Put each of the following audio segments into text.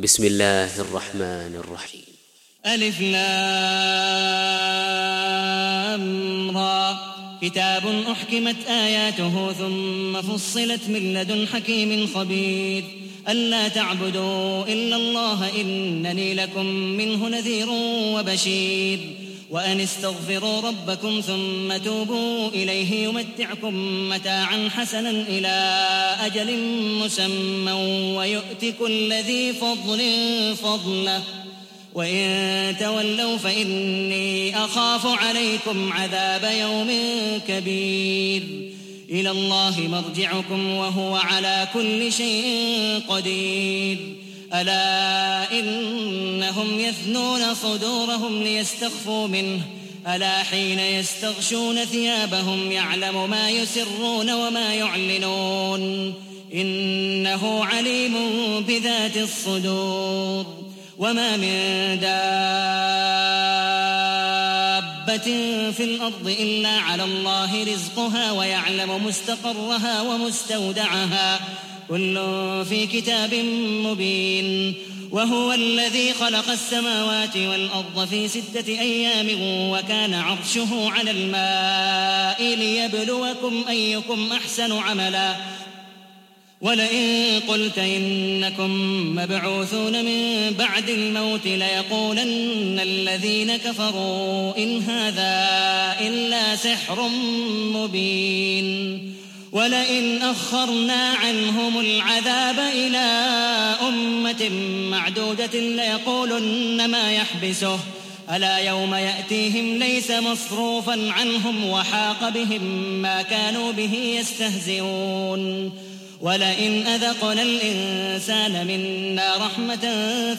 بسم الله الرحمن الرحيم. ألف لام را كتاب أحكمت آياته ثم فصلت من لدن حكيم خبير ألا تعبدوا إلا الله إنني لكم منه نذير وبشير وأن استغفروا ربكم ثم توبوا إليه يمتعكم متاعا حسنا إلى أجل مسمى ويؤت كل ذي فضل فضله وإن تولوا فإني أخاف عليكم عذاب يوم كبير إلى الله مرجعكم وهو على كل شيء قدير ألا إنهم يثنون صدورهم ليستخفوا منه ألا حين يستغشون ثيابهم يعلم ما يسرون وما يعلنون إنه عليم بذات الصدور وما من دابة في الأرض إلا على الله رزقها ويعلم مستقرها ومستودعها كل في كتاب مبين وهو الذي خلق السماوات والأرض في 6 أيام وكان عرشه على الماء ليبلوكم أيكم أحسن عملا ولئن قلت إنكم مبعوثون من بعد الموت ليقولن الذين كفروا إن هذا إلا سحر مبين ولئن أخرنا عنهم العذاب إلى أمة معدودة ليقولن ما يحبسه ألا يوم يأتيهم ليس مصروفا عنهم وحاق بهم ما كانوا به يستهزئون ولئن أذقنا الإنسان منا رحمة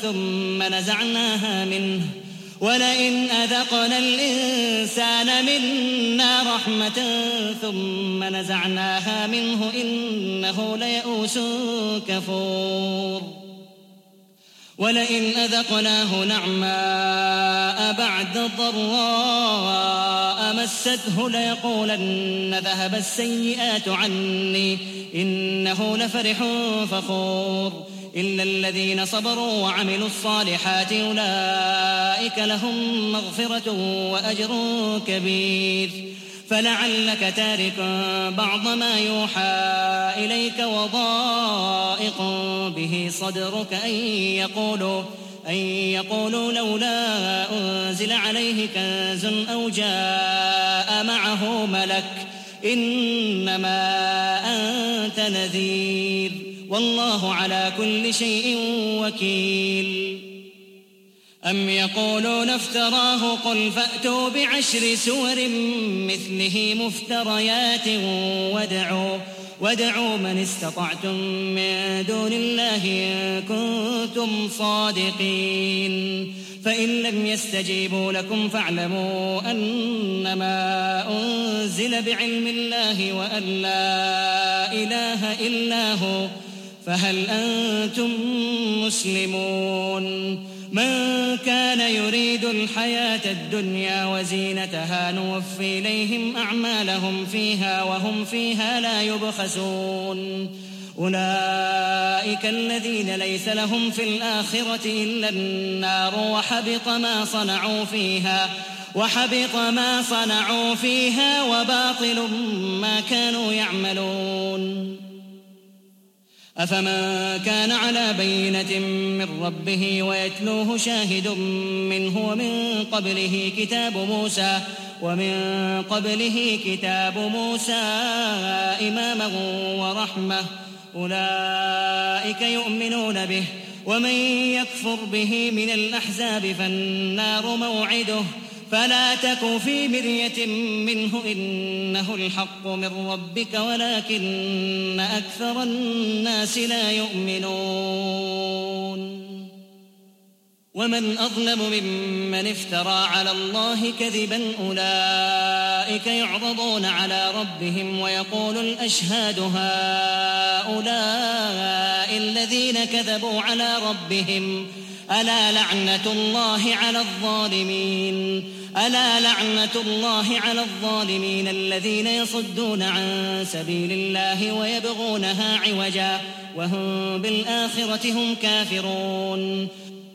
ثم نزعناها منه إنه ليئوس كفور ولئن أذقناه نعماء بعد ضراء مسته ليقولن ذهب السيئات عني إنه لفرح فخور إلا الذين صبروا وعملوا الصالحات أولئك لهم مغفرة وأجر كبير فلعلك تارك بعض ما يوحى إليك وضائق به صدرك أن يقولوا لولا أنزل عليه كنز أو جاء معه ملك إنما أنت نذير والله على كل شيء وكيل أم يقولون افتراه قل فأتوا ب10 سور مثله مفتريات وادعوا من استطعتم من دون الله إن كنتم صادقين فإن لم يستجيبوا لكم فاعلموا أنما أنزل بعلم الله وأن لا إله إلا هو فهل أنتم مسلمون من كان يريد الحياة الدنيا وزينتها نوفي إليهم أعمالهم فيها وهم فيها لا يبخسون أولئك الذين ليس لهم في الآخرة إلا النار وحبط ما صنعوا فيها وباطل ما كانوا يعملون أفمن كان على بينة من ربه ويتلوه شاهد منه ومن قبله كتاب موسى إماما ورحمة أولئك يؤمنون به ومن يكفر به من الأحزاب فالنار موعده فلا تك في مرية منه إنه الحق من ربك ولكن أكثر الناس لا يؤمنون ومن أظلم ممن افترى على الله كذبا أولئك يعرضون على ربهم ويقول الأشهاد هؤلاء الذين كذبوا على ربهم ألا لعنة الله على الظالمين الذين يصدون عن سبيل الله ويبغونها عوجا وهم بالآخرة هم كافرون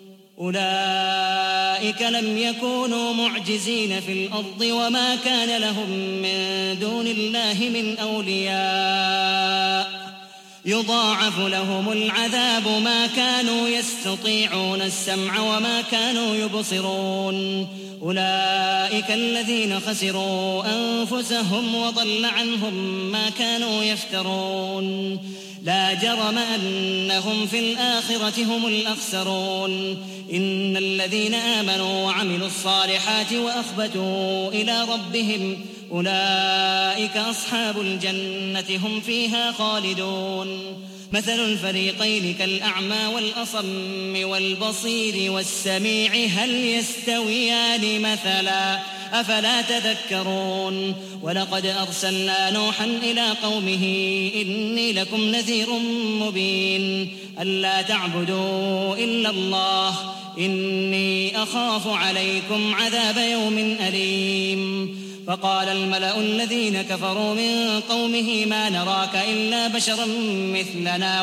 أولئك لم يكونوا معجزين في الأرض وما كان لهم من دون الله من أولياء يضاعف لهم العذاب ما كانوا يستطيعون السمع وما كانوا يبصرون أولئك الذين خسروا أنفسهم وضل عنهم ما كانوا يفترون لا جرم أنهم في الآخرة هم الأخسرون إن الذين آمنوا وعملوا الصالحات وأخبتوا إلى ربهم أولئك أصحاب الجنة هم فيها خالدون مثل الفريقين كالأعمى والأصم والبصير والسميع هل يستويان مثلا أفلا تذكرون ولقد أرسلنا نوحا إلى قومه إني لكم نذير مبين ألا تعبدوا إلا الله إني أخاف عليكم عذاب يوم أليم فقال الملأ الذين كفروا من قومه ما نراك إلا بشرا مثلنا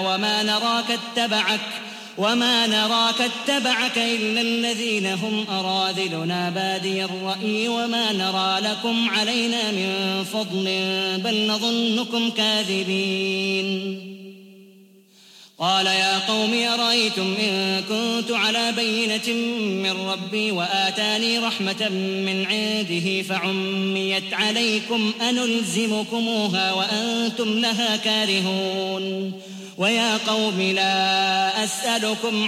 وما نراك اتبعك إلا الذين هم أراذلنا بادي الرأي وما نرى لكم علينا من فضل بل نظنكم كاذبين قال يا قوم أرأيتم إن كنت على بينة من ربي وآتاني رحمة من عنده فعميت عليكم أنلزمكموها وأنتم لها كارهون ويا قوم لا أسألكم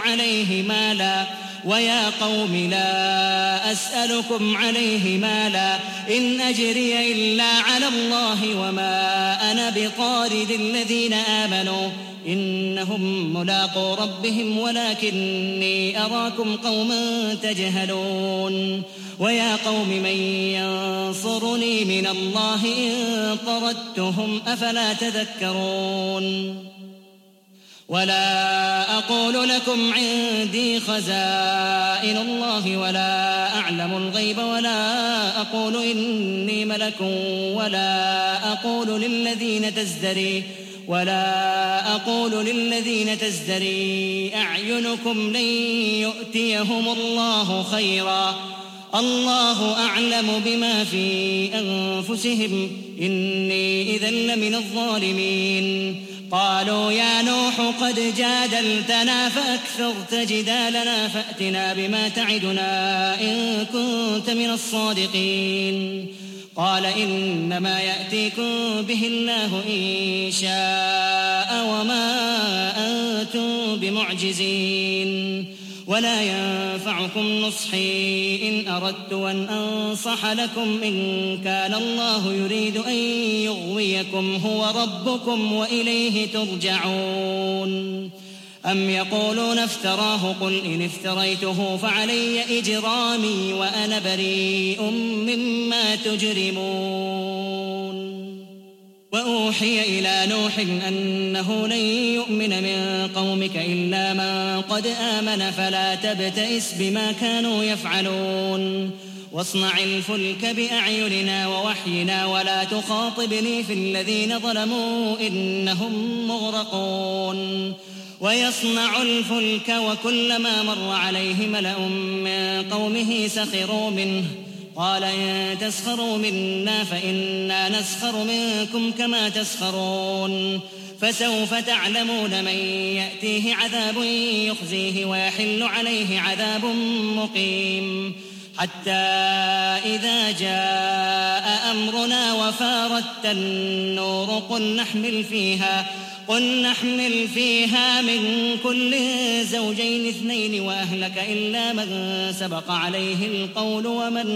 عليه مالا إن أجري إلا على الله وما أنا بطارد الذين آمنوا إنهم ملاقو ربهم ولكني أراكم قوما تجهلون ويا قوم من ينصرني من الله إن طردتهم أفلا تذكرون ولا أقول لكم عندي خزائن الله ولا أعلم الغيب ولا أقول إني ملك ولا أقول للذين تزدري أعينكم لن يؤتيهم الله خيرا الله أعلم بما في أنفسهم إني إذا لمن الظالمين قالوا يا نوح قد جادلتنا فأكثرت جدالنا فأتنا بما تعدنا إن كنت من الصادقين قال إنما يأتيكم به الله إن شاء وما أنتم بمعجزين ولا ينفعكم نصحي إن أردت أن أنصح لكم إن كان الله يريد أن يغويكم هو ربكم وإليه ترجعون أم يقولون افتراه قل إن افتريته فعلي إجرامي وأنا بريء مما تجرمون وأوحي إلى نوح أنه لن يؤمن من قومك إلا من قد آمن فلا تبتئس بما كانوا يفعلون واصنع الفلك بأعيننا ووحينا ولا تخاطبني في الذين ظلموا إنهم مغرقون ويصنع الفلك وكلما مر عليه ملأ من قومه سخروا منه قال إن تسخروا منا فإنا نسخر منكم كما تسخرون فسوف تعلمون من يأتيه عذاب يخزيه ويحل عليه عذاب مقيم حتى إذا جاء أمرنا وفارت النور قل نحمل فيها من كل زوجين اثنين وأهلك إلا من سبق عليه القول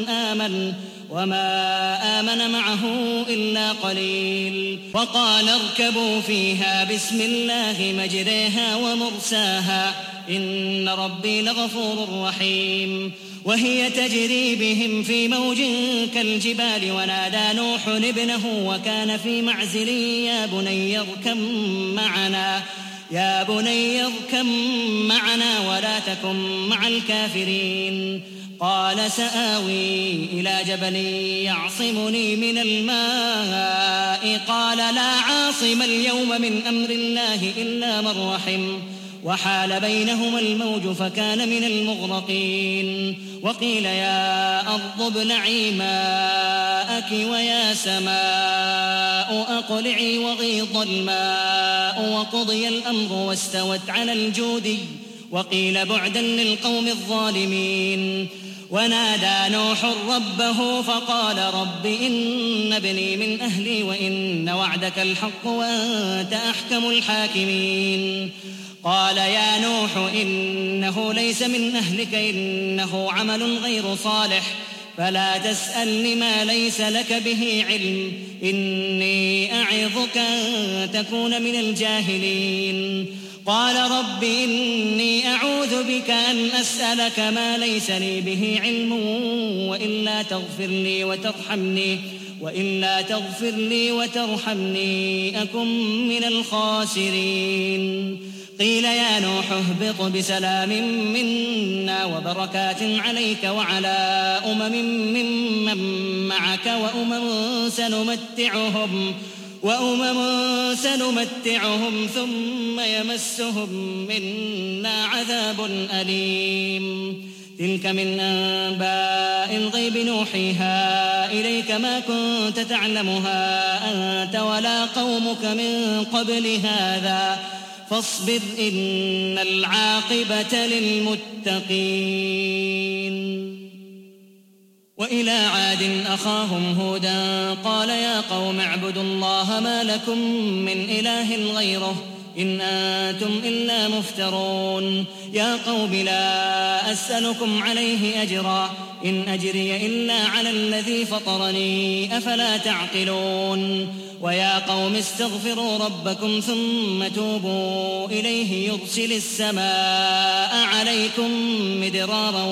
وما آمن معه إلا قليل وقال اركبوا فيها بسم الله مجريها ومرساها إن ربي لغفور رحيم وهي تجري بهم في موج كالجبال ونادى نوح ابنه وكان في معزل يا بني اركب معنا يا بني اركب معنا ولا تكن مع الكافرين. قال سآوي إلى جبل يعصمني من الماء قال لا عاصم اليوم من أمر الله إلا من رحم وحال بينهما الموج فكان من المغرقين. وقيل يا أرض ابلعي ماءك ويا سماء أقلعي وغيض الماء وقضي الأمر واستوت على الجودي وقيل بعدا للقوم الظالمين. ونادى نوح ربه فقال رب إن ابني من أهلي وإن وعدك الحق وأنت أحكم الحاكمين. قال يا نوح إنه ليس من أهلك إنه عمل غير صالح فلا تسألني ما ليس لك به علم إني أعظك أن تكون من الجاهلين. قال رب إني أعوذ بك أن أسألك ما ليس لي به علم وإلا تغفر لي وترحمني أكن من الخاسرين. قيل يا نوح اهبط بسلام منا وبركات عليك وعلى ممن معك وأمم سنمتعهم ثم يمسهم منا عذاب أليم. تلك من أنباء الغيب نوحيها إليك ما كنت تعلمها أنت ولا قومك من قبل هذا فاصبر إن العاقبة للمتقين. وإلى عاد أخاهم هودا قال يا قوم اعبدوا الله ما لكم من إله غيره إن أنتم إلا مفترون. يا قوم لا أسألكم عليه أجرا إن أجري إلا على الذي فطرني أفلا تعقلون. ويا قوم استغفروا ربكم ثم توبوا إليه يرسل السماء عليكم مدرارا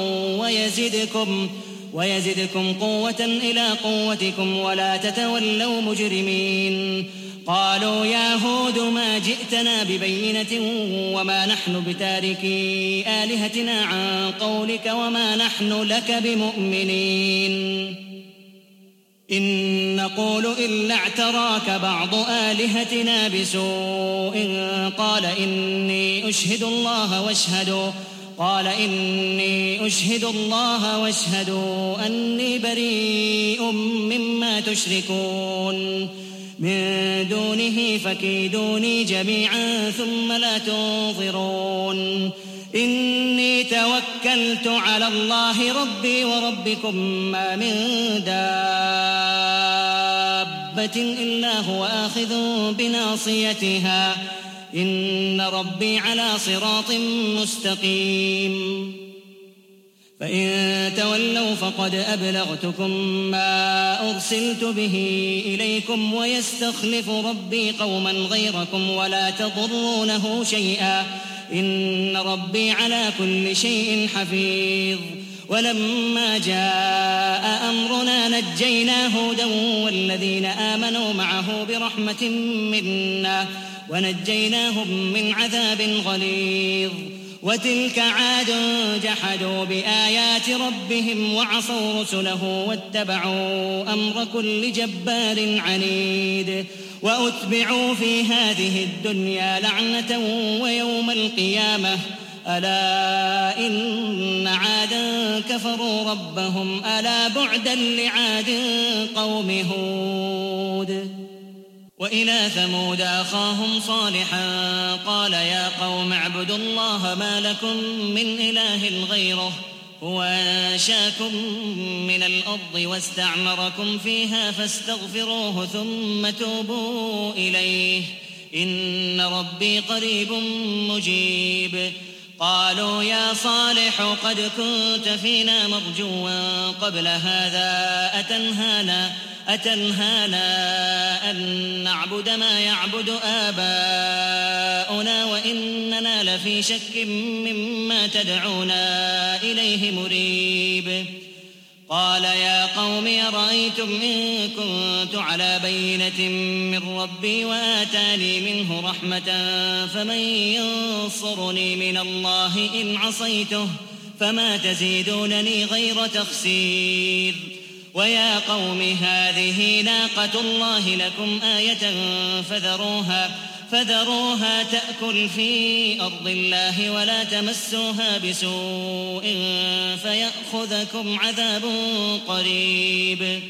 ويزدكم قوة إلى قوتكم ولا تتولوا مجرمين. قالوا يا هود ما جئتنا ببينة وما نحن بتاركي آلهتنا عن قولك وما نحن لك بمؤمنين إن نقول إلا اعتراك بعض آلهتنا بسوء قال إني أشهد الله واشهدوا أني بريء مما تشركون من دونه فكيدوني جميعا ثم لا تنظرون. إني توكلت على الله ربي وربكم ما من دابة إلا هو آخذ بناصيتها إن ربي على صراط مستقيم. فإن تولوا فقد أبلغتكم ما أرسلت به إليكم ويستخلف ربي قوما غيركم ولا تضرونه شيئا إن ربي على كل شيء حفيظ. ولما جاء أمرنا نجينا هودا والذين آمنوا معه برحمة منا ونجيناهم من عذاب غليظ. وتلك عاد جحدوا بآيات ربهم وعصوا رسله واتبعوا أمر كل جبار عنيد. وأتبعوا في هذه الدنيا لعنة ويوم القيامة ألا إن عادا كفروا ربهم ألا بعدا لعاد قوم هود. وإلى ثمود أخاهم صالحا قال يا قوم اعبدوا الله ما لكم من إله غيره هو أنشاكم من الأرض واستعمركم فيها فاستغفروه ثم توبوا إليه إن ربي قريب مجيب. قالوا يا صالح قد كنت فينا مرجوا قبل هذا أتنهانا أن نعبد ما يعبد آباؤنا وإننا لفي شك مما تدعونا إليه مريب. قال يا قوم أرأيتم إن كنت على بينة من ربي وآتاني منه رحمة فمن ينصرني من الله إن عصيته فما تزيدونني غير تخسير ويا قوم هذه ناقة الله لكم آية فذروها تأكل في أرض الله ولا تمسوها بسوء فيأخذكم عذاب قريب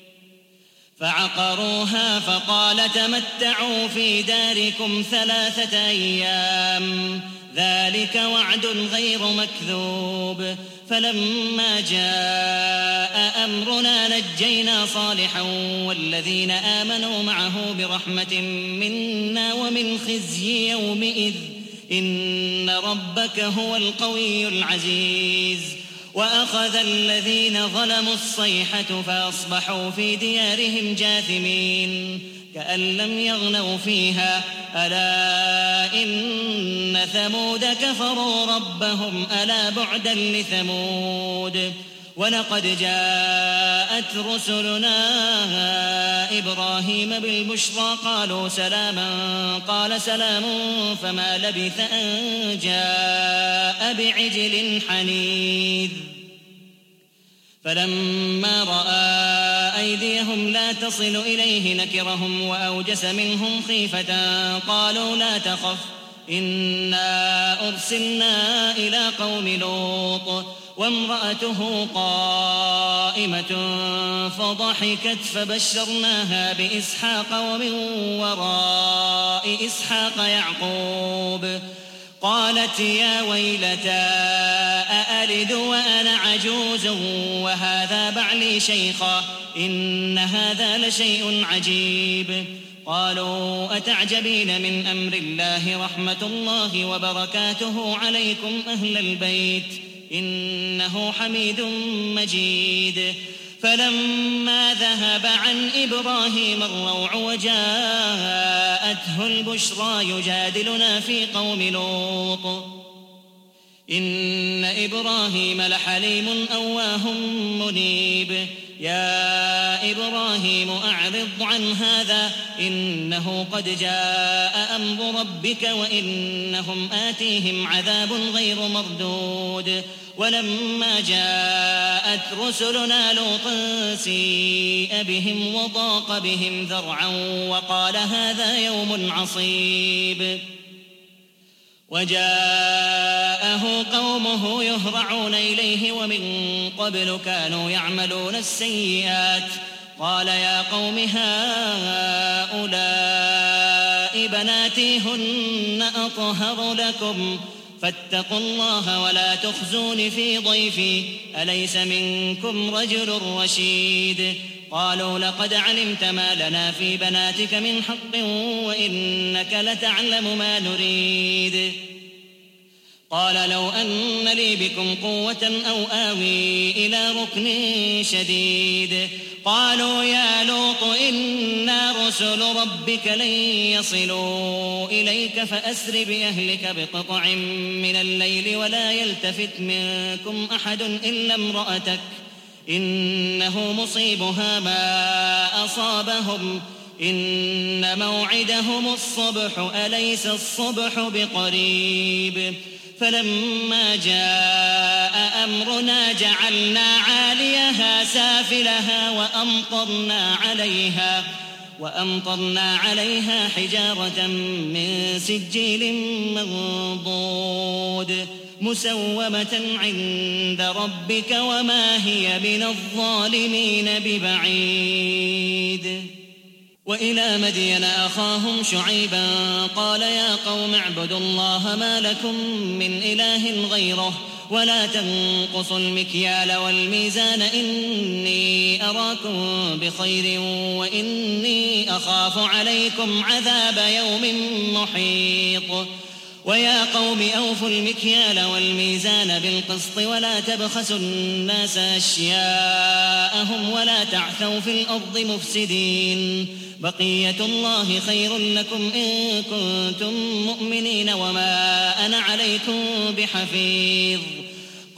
فعقروها فقال تمتعوا في داركم 3 أيام ذلك وعد غير مكذوب فلما جاء أمرنا نجينا صالحا والذين آمنوا معه برحمة منا ومن خزي يومئذ إن ربك هو القوي العزيز وأخذ الذين ظلموا الصيحة فأصبحوا في ديارهم جاثمين كأن لم يغنوا فيها ألا إن ثمود كفروا ربهم ألا بعدا لثمود ولقد جاءت رسلنا إبراهيم بالبشرى قالوا سلاما قال سلام فما لبث أن جاء بعجل حنيذ فلما رأى أيديهم لا تصل إليه نكرهم وأوجس منهم خيفة قالوا لا تخف إنا أرسلنا إلى قوم لوط وامرأته قائمة فضحكت فبشرناها بإسحاق ومن وراء إسحاق يعقوب قالت يا ويلتى أألد وأنا عجوز وهذا بعلي شيخا إن هذا لشيء عجيب قالوا أتعجبين من أمر الله رحمة الله وبركاته عليكم أهل البيت إنه حميد مجيد فلما ذهب عن إبراهيم الروع وجاءته البشرى يجادلنا في قوم لوط إن إبراهيم لحليم أواه منيب يا إبراهيم أعرض عن هذا إنه قد جاء أمر ربك وإنهم آتيهم عذاب غير مردود ولما جاءت رسلنا لوطا سيء بهم وضاق بهم ذرعا وقال هذا يوم عصيب وجاءه قومه يهرعون إليه ومن قبل كانوا يعملون السيئات قال يا قوم هؤلاء بناتي هن أطهر لكم فاتقوا الله ولا تخزون في ضيفي أليس منكم رجل رشيد قالوا لقد علمت ما لنا في بناتك من حق وإنك لتعلم ما نريد قال لو أن لي بكم قوة أو آوي إلى ركن شديد قالوا يا لوط إنا رسل ربك لن يصلوا إليك فأسر بأهلك بقطع من الليل ولا يلتفت منكم أحد إلا امرأتك إنه مصيبها ما أصابهم إن موعدهم الصبح أليس الصبح بقريب فلما جاء أمرنا جعلنا عاليها سافلها وأمطرنا عليها حجارة من سجيل منضود مسومة عند ربك وما هي من الظالمين ببعيد وإلى مدين أخاهم شعيبا قال يا قوم اعبدوا الله ما لكم من إله غيره ولا تنقصوا المكيال والميزان إني أراكم بخير وإني أخاف عليكم عذاب يوم محيط ويا قوم أوفوا المكيال والميزان بالقسط ولا تبخسوا الناس أشياءهم ولا تعثوا في الأرض مفسدين بقية الله خير لكم إن كنتم مؤمنين وما أنا عليكم بحفيظ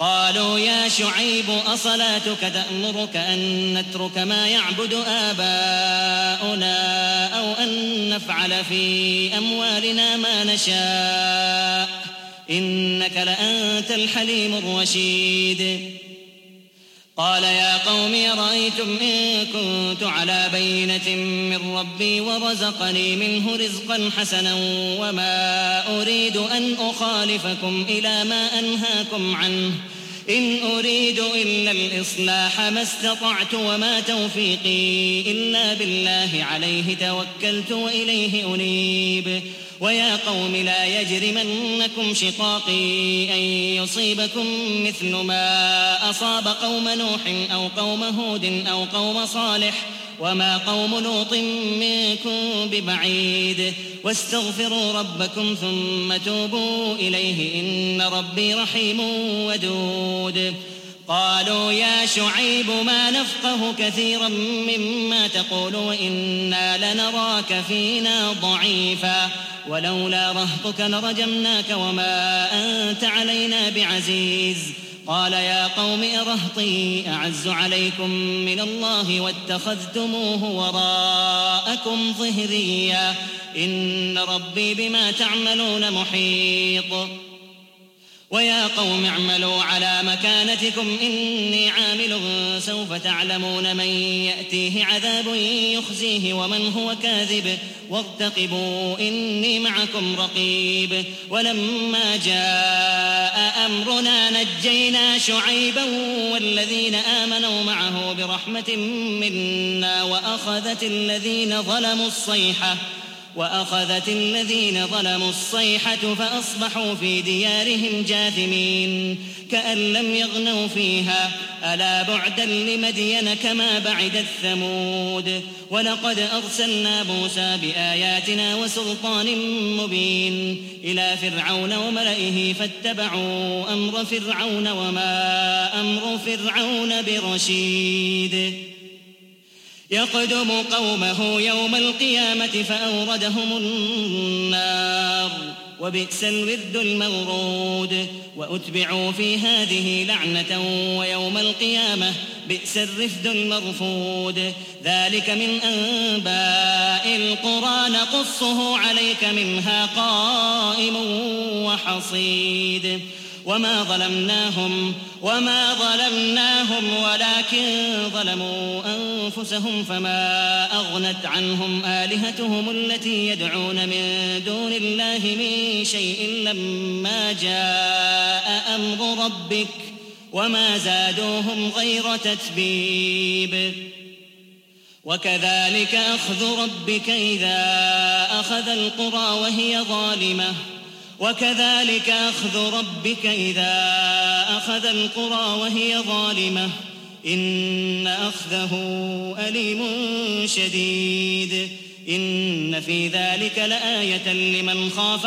قالوا يا شعيب أصلاتك تأمرك أن نترك ما يعبد آباؤنا أو أن نفعل في أموالنا ما نشاء إنك لأنت الحليم الرشيد. قال يا قوم أرأيتم إن كنت على بينة من ربي ورزقني منه رزقا حسنا وما أريد أن أخالفكم إلى ما أنهاكم عنه إن أريد إلا الإصلاح ما استطعت وما توفيقي إلا بالله عليه توكلت وإليه أنيب. ويا قوم لا يجرمنكم شقاقي أن يصيبكم مثل ما أصاب قوم نوح أو قوم هود أو قوم صالح وما قوم لوط منكم ببعيد واستغفروا ربكم ثم توبوا إليه إن ربي رحيم ودود. قالوا يا شعيب ما نفقه كثيرا مما تقول وإنا لنراك فينا ضعيفا ولولا رهطك لرجمناك وما أنت علينا بعزيز. قال يا قوم أرهطي أعز عليكم من الله واتخذتموه وراءكم ظهريا إن ربي بما تعملون محيط. ويا قوم اعملوا على مكانتكم إني عامل سوف تعلمون من يأتيه عذاب يخزيه ومن هو كاذب وارتقبوا إني معكم رقيب. ولما جاء أمرنا نجينا شعيبا والذين آمنوا معه برحمة منا وأخذت الذين ظلموا الصيحة فأصبحوا في ديارهم جاثمين كأن لم يغنوا فيها ألا بعدا لمدين كما بعدت ثمود. ولقد أرسلنا موسى بآياتنا وسلطان مبين إلى فرعون وملئه فاتبعوا أمر فرعون وما أمر فرعون برشيد. يقدم قومه يوم القيامة فأوردهم النار وبئس الورد المورود. وأتبعوا في هذه لعنة ويوم القيامة بئس الرفد المرفود. ذلك من أنباء القرى نقصه عليك منها قائم وحصيد. وما ظلمناهم ولكن ظلموا أنفسهم فما أغنت عنهم آلهتهم التي يدعون من دون الله من شيء لما جاء أمر ربك وما زادوهم غير تتبيب. وكذلك أخذ ربك إذا أخذ القرى وهي ظالمة إن أخذه أليم شديد. إن في ذلك لآية لمن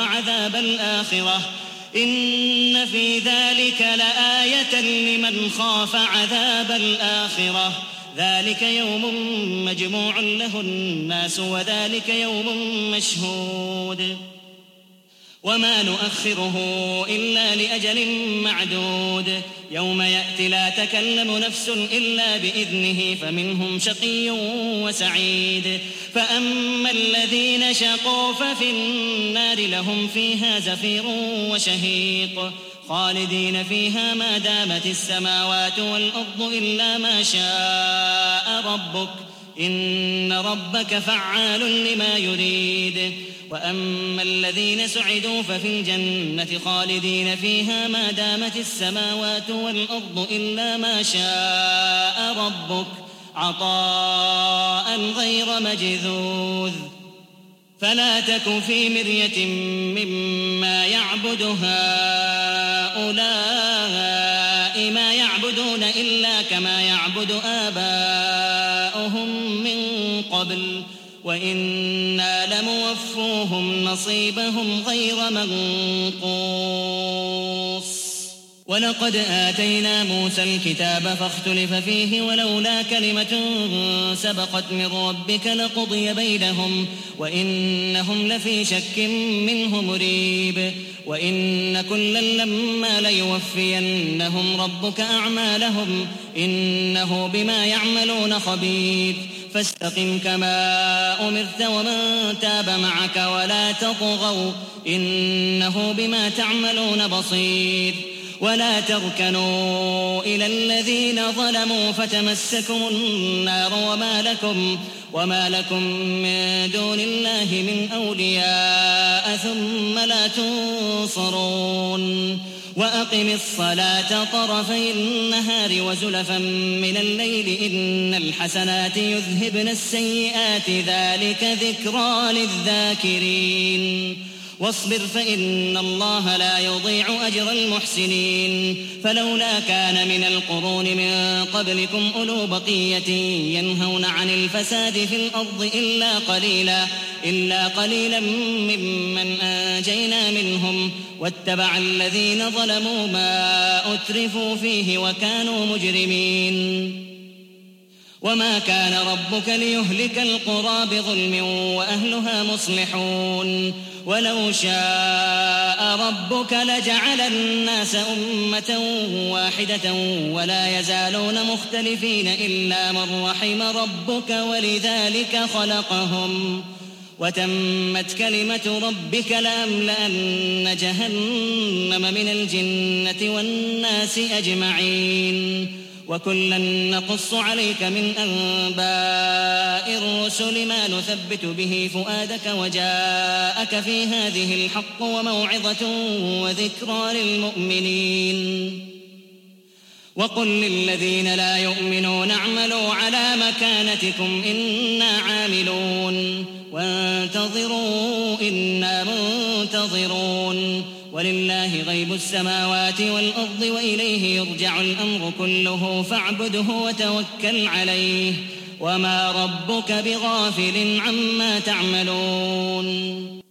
خاف عذاب الآخرة ذلك يوم مجموع له الناس وذلك يوم مشهود. وما نؤخره إلا لأجل معدود يوم يأتي لا تكلم نفس إلا بإذنه فمنهم شقي وسعيد. فأما الذين شقوا ففي النار لهم فيها زفير وشهيق خالدين فيها ما دامت السماوات والأرض إلا ما شاء ربك إن ربك فعال لما يريد. وأما الذين سعدوا ففي الجنة خالدين فيها ما دامت السماوات والأرض إلا ما شاء ربك عطاء غير مجذوذ. فلا تك في مرية مما يعبد هؤلاء ما يعبدون إلا كما يعبد آباؤهم من قبل وإنا لموفوهم نصيبهم غير منقوص. ولقد آتينا موسى الكتاب فاختلف فيه ولولا كلمة سبقت من ربك لقضي بينهم وإنهم لفي شك منه مريب. وإن كلا لما ليوفينهم ربك أعمالهم إنه بما يعملون خبير فاستقم كما أمرت ومن تاب معك ولا تطغوا إنه بما تعملون بصير ولا تركنوا إلى الذين ظلموا فتمسكم النار وما لكم من دون الله من أولياء ثم لا تنصرون وأقم الصلاة طرفي النهار وزلفا من الليل إن الحسنات يذهبن السيئات ذلك ذكرى للذاكرين واصبر فإن الله لا يضيع أجر المحسنين فلولا كان من القرون من قبلكم أولو بقية ينهون عن الفساد في الأرض إلا قليلا ممن أنجينا منهم واتبع الذين ظلموا ما أترفوا فيه وكانوا مجرمين وما كان ربك ليهلك القرى بظلم وأهلها مصلحون ولو شاء ربك لجعل الناس أمة واحدة ولا يزالون مختلفين إلا من رحم ربك ولذلك خلقهم وتمت كلمة ربك لأملأن جهنم من الجنة والناس أجمعين وكلا نقص عليك من أنباء الرسل ما نثبت به فؤادك وجاءك في هذه الحق وموعظة وذكرى للمؤمنين وقل للذين لا يؤمنون اعملوا على مكانتكم إنا عاملون وانتظروا إنا منتظرون ولله غيب السماوات والأرض وإليه يرجع الأمر كله فاعبده وتوكل عليه وما ربك بغافل عما تعملون